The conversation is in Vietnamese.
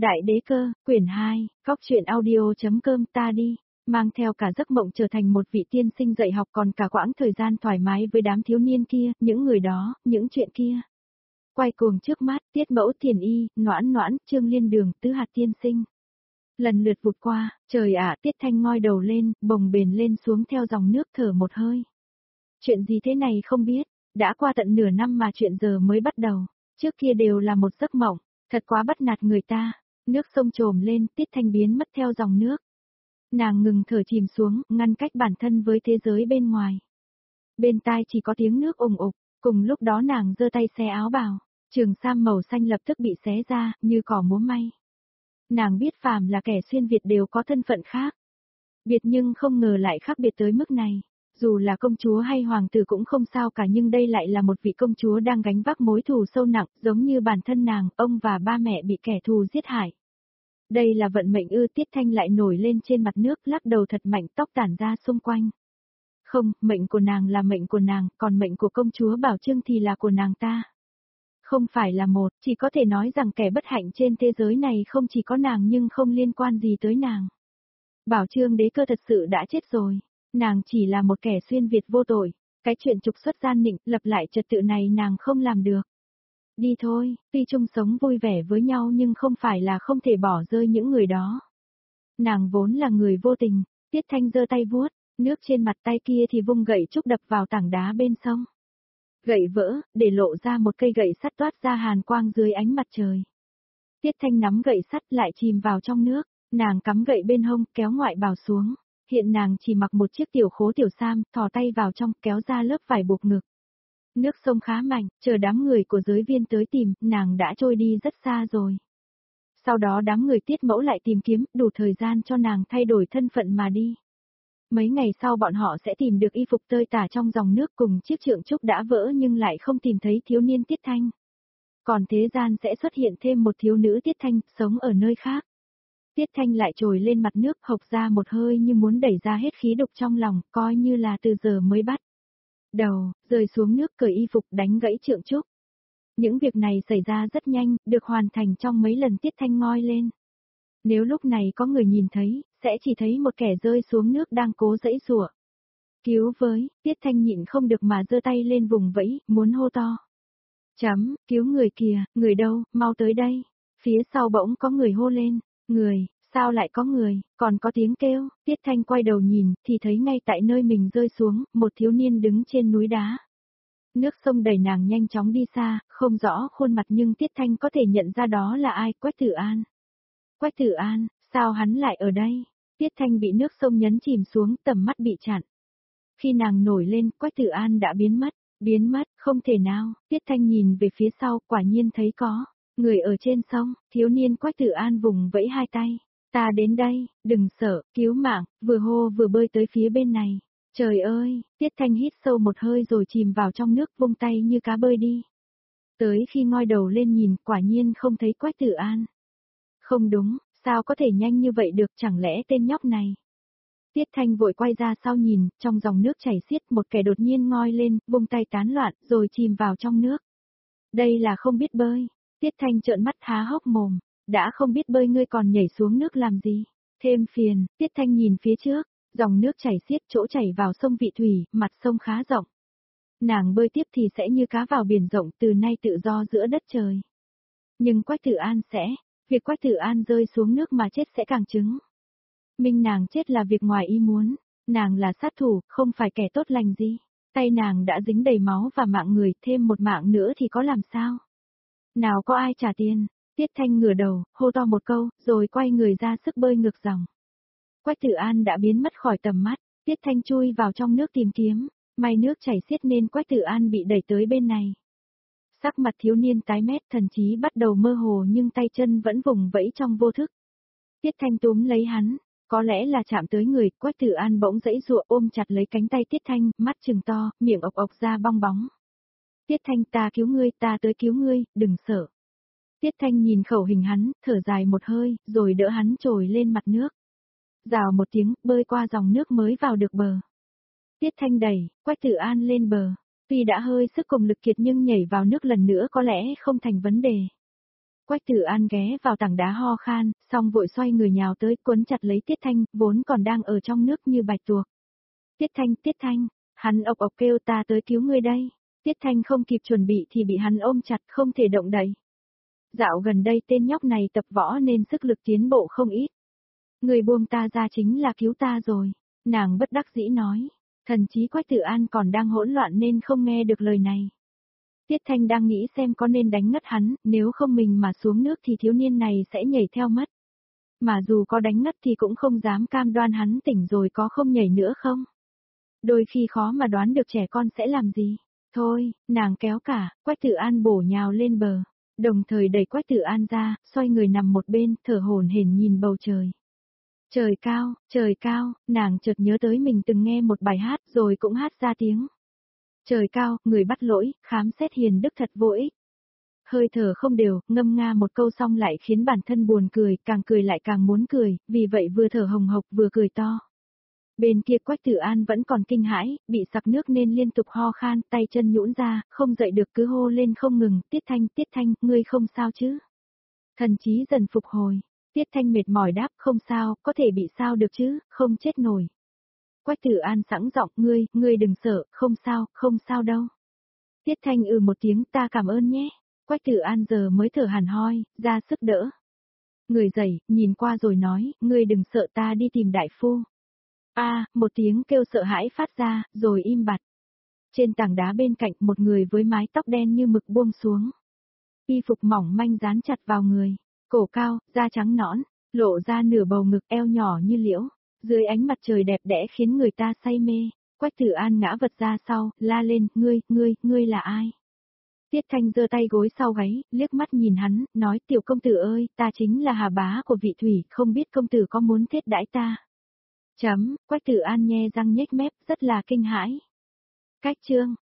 Đại đế cơ, quyển 2, Cóc truyện audio.com ta đi, mang theo cả giấc mộng trở thành một vị tiên sinh dạy học còn cả quãng thời gian thoải mái với đám thiếu niên kia, những người đó, những chuyện kia. Quay cuồng trước mắt, Tiết Mẫu Thiền Y, Noãn Noãn, Trương Liên Đường, Tứ Hạt tiên sinh. Lần lượt vụt qua, trời ạ, Tiết Thanh ngoi đầu lên, bồng bềnh lên xuống theo dòng nước thở một hơi. Chuyện gì thế này không biết, đã qua tận nửa năm mà chuyện giờ mới bắt đầu, trước kia đều là một giấc mộng, thật quá bắt nạt người ta. Nước sông trồm lên, Tiết Thanh biến mất theo dòng nước. Nàng ngừng thở chìm xuống, ngăn cách bản thân với thế giới bên ngoài. Bên tai chỉ có tiếng nước ùng ục, cùng lúc đó nàng giơ tay xé áo bào, trường sam màu xanh lập tức bị xé ra, như cỏ múa may. Nàng biết phàm là kẻ xuyên Việt đều có thân phận khác. Biệt nhưng không ngờ lại khác biệt tới mức này. Dù là công chúa hay hoàng tử cũng không sao cả, nhưng đây lại là một vị công chúa đang gánh vác mối thù sâu nặng, giống như bản thân nàng, ông và ba mẹ bị kẻ thù giết hại. Đây là vận mệnh ư? Tiết Thanh lại nổi lên trên mặt nước, lắc đầu thật mạnh, tóc tản ra xung quanh. Không, mệnh của nàng là mệnh của nàng, còn mệnh của công chúa Bảo Trương thì là của nàng ta. Không phải là một, chỉ có thể nói rằng kẻ bất hạnh trên thế giới này không chỉ có nàng nhưng không liên quan gì tới nàng. Bảo Trương đế cơ thật sự đã chết rồi. Nàng chỉ là một kẻ xuyên Việt vô tội, cái chuyện trục xuất gian nịnh, lập lại trật tự này nàng không làm được. Đi thôi, tuy chung sống vui vẻ với nhau nhưng không phải là không thể bỏ rơi những người đó. Nàng vốn là người vô tình, Tiết Thanh giơ tay vuốt, nước trên mặt tay kia thì vung gậy trúc đập vào tảng đá bên sông. Gậy vỡ, để lộ ra một cây gậy sắt toát ra hàn quang dưới ánh mặt trời. Tiết Thanh nắm gậy sắt lại chìm vào trong nước, nàng cắm gậy bên hông, kéo ngoại bào xuống. Hiện nàng chỉ mặc một chiếc tiểu khố tiểu sam, thò tay vào trong, kéo ra lớp vải buộc ngực. Nước sông khá mạnh, chờ đám người của giới viên tới tìm, nàng đã trôi đi rất xa rồi. Sau đó đám người Tiết Mẫu lại tìm kiếm, đủ thời gian cho nàng thay đổi thân phận mà đi. Mấy ngày sau bọn họ sẽ tìm được y phục tơi tả trong dòng nước cùng chiếc trượng trúc đã vỡ nhưng lại không tìm thấy thiếu niên Tiết Thanh. Còn thế gian sẽ xuất hiện thêm một thiếu nữ Tiết Thanh, sống ở nơi khác. Tiết Thanh lại trồi lên mặt nước, hộc ra một hơi như muốn đẩy ra hết khí độc trong lòng, coi như là từ giờ mới bắt đầu, rơi xuống nước cởi y phục đánh gãy trượng trúc. Những việc này xảy ra rất nhanh, được hoàn thành trong mấy lần Tiết Thanh ngoi lên. Nếu lúc này có người nhìn thấy, sẽ chỉ thấy một kẻ rơi xuống nước đang cố giãy giụa. Cứu với, Tiết Thanh nhịn không được mà giơ tay lên vùng vẫy, muốn hô to. Cứu người kìa, người đâu, mau tới đây. Phía sau bỗng có người hô lên, người. Sao lại có người, còn có tiếng kêu, Tiết Thanh quay đầu nhìn, thì thấy ngay tại nơi mình rơi xuống, một thiếu niên đứng trên núi đá. Nước sông đẩy nàng nhanh chóng đi xa, không rõ khuôn mặt nhưng Tiết Thanh có thể nhận ra đó là ai, Quách Tử An. Quách Tử An, sao hắn lại ở đây? Tiết Thanh bị nước sông nhấn chìm xuống, tầm mắt bị chặn. Khi nàng nổi lên, Quách Tử An đã biến mất, không thể nào, Tiết Thanh nhìn về phía sau, quả nhiên thấy có người ở trên sông, thiếu niên Quách Tử An vùng vẫy hai tay. Ta đến đây, đừng sợ, cứu mạng, vừa hô vừa bơi tới phía bên này. Trời ơi, Tiết Thanh hít sâu một hơi rồi chìm vào trong nước, vung tay như cá bơi đi. Tới khi ngoi đầu lên nhìn, quả nhiên không thấy Quách Tử An. Không đúng, sao có thể nhanh như vậy được, chẳng lẽ tên nhóc này. Tiết Thanh vội quay ra sau nhìn, trong dòng nước chảy xiết một kẻ đột nhiên ngoi lên, vung tay tán loạn, rồi chìm vào trong nước. Đây là không biết bơi. Tiết Thanh trợn mắt há hốc mồm. Đã không biết bơi ngươi còn nhảy xuống nước làm gì? Thêm phiền, Tiết Thanh nhìn phía trước, dòng nước chảy xiết, chỗ chảy vào sông Vị Thủy, mặt sông khá rộng. Nàng bơi tiếp thì sẽ như cá vào biển rộng, từ nay tự do giữa đất trời. Nhưng Quách Tử An việc Quách Tử An rơi xuống nước mà chết sẽ càng chứng minh nàng chết là việc ngoài ý muốn, nàng là sát thủ, không phải kẻ tốt lành gì. Tay nàng đã dính đầy máu và mạng người, thêm một mạng nữa thì có làm sao? Nào có ai trả tiền? Tiết Thanh ngửa đầu, hô to một câu, rồi quay người ra sức bơi ngược dòng. Quách Tử An đã biến mất khỏi tầm mắt, Tiết Thanh chui vào trong nước tìm kiếm, may nước chảy xiết nên Quách Tử An bị đẩy tới bên này. Sắc mặt thiếu niên tái mét, thần trí bắt đầu mơ hồ nhưng tay chân vẫn vùng vẫy trong vô thức. Tiết Thanh túm lấy hắn, có lẽ là chạm tới người, Quách Tử An bỗng giãy giụa ôm chặt lấy cánh tay Tiết Thanh, mắt trừng to, miệng ộc ộc ra bong bóng. Tiết Thanh, ta cứu ngươi, ta tới cứu ngươi, đừng sợ. Tiết Thanh nhìn khẩu hình hắn, thở dài một hơi, rồi đỡ hắn trồi lên mặt nước. Rào một tiếng, bơi qua dòng nước mới vào được bờ. Tiết Thanh đẩy, Quách Tử An lên bờ. Tuy đã hơi sức cùng lực kiệt nhưng nhảy vào nước lần nữa có lẽ không thành vấn đề. Quách Tử An ghé vào tảng đá ho khan, xong vội xoay người nhào tới quấn chặt lấy Tiết Thanh, vốn còn đang ở trong nước như bạch tuộc. Tiết Thanh, hắn ộc ộc kêu ta tới cứu ngươi đây. Tiết Thanh không kịp chuẩn bị thì bị hắn ôm chặt không thể động đậy. Dạo gần đây tên nhóc này tập võ nên sức lực tiến bộ không ít. Người buông ta ra chính là cứu ta rồi. Nàng bất đắc dĩ nói. Thần trí Quách Tử An còn đang hỗn loạn nên không nghe được lời này. Tiết Thanh đang nghĩ xem có nên đánh ngất hắn, nếu không mình mà xuống nước thì thiếu niên này sẽ nhảy theo mất. Mà dù có đánh ngất thì cũng không dám cam đoan hắn tỉnh rồi có không nhảy nữa không. Đôi khi khó mà đoán được trẻ con sẽ làm gì. Thôi, nàng kéo cả, Quách Tử An bổ nhào lên bờ. Đồng thời đẩy Quách Tử An ra, xoay người nằm một bên, thở hổn hển nhìn bầu trời. Trời cao, nàng chợt nhớ tới mình từng nghe một bài hát rồi cũng hát ra tiếng. Trời cao, người bắt lỗi, khám xét hiền đức thật vô ích. Hơi thở không đều, ngâm nga một câu xong lại khiến bản thân buồn cười lại càng muốn cười, vì vậy vừa thở hồng hộc vừa cười to. Bên kia Quách Tử An vẫn còn kinh hãi, bị sặc nước nên liên tục ho khan, tay chân nhũn ra, không dậy được cứ hô lên không ngừng, Tiết Thanh, ngươi không sao chứ? Thần trí dần phục hồi, Tiết Thanh mệt mỏi đáp, không sao, có thể bị sao được chứ, không chết nổi. Quách Tử An sẵn giọng, ngươi đừng sợ, không sao đâu. Tiết Thanh một tiếng, ta cảm ơn nhé. Quách Tử An giờ mới thở hẳn hoi, ra sức đỡ. Người dậy, nhìn qua rồi nói, ngươi đừng sợ, ta đi tìm đại phu. Một tiếng kêu sợ hãi phát ra, rồi im bặt. Trên tảng đá bên cạnh một người với mái tóc đen như mực buông xuống. Y phục mỏng manh dán chặt vào người, cổ cao, da trắng nõn, lộ ra nửa bầu ngực, eo nhỏ như liễu. Dưới ánh mặt trời đẹp đẽ khiến người ta say mê, Quách Tử An ngã vật ra sau, la lên, ngươi là ai? Tiết Thanh giơ tay gối sau gáy, liếc mắt nhìn hắn, nói tiểu công tử ơi, ta chính là Hà Bá của Vị Thủy, không biết công tử có muốn thiết đãi ta. Quách Tử An nhe răng nhếch mép, rất là kinh hãi. Cách chương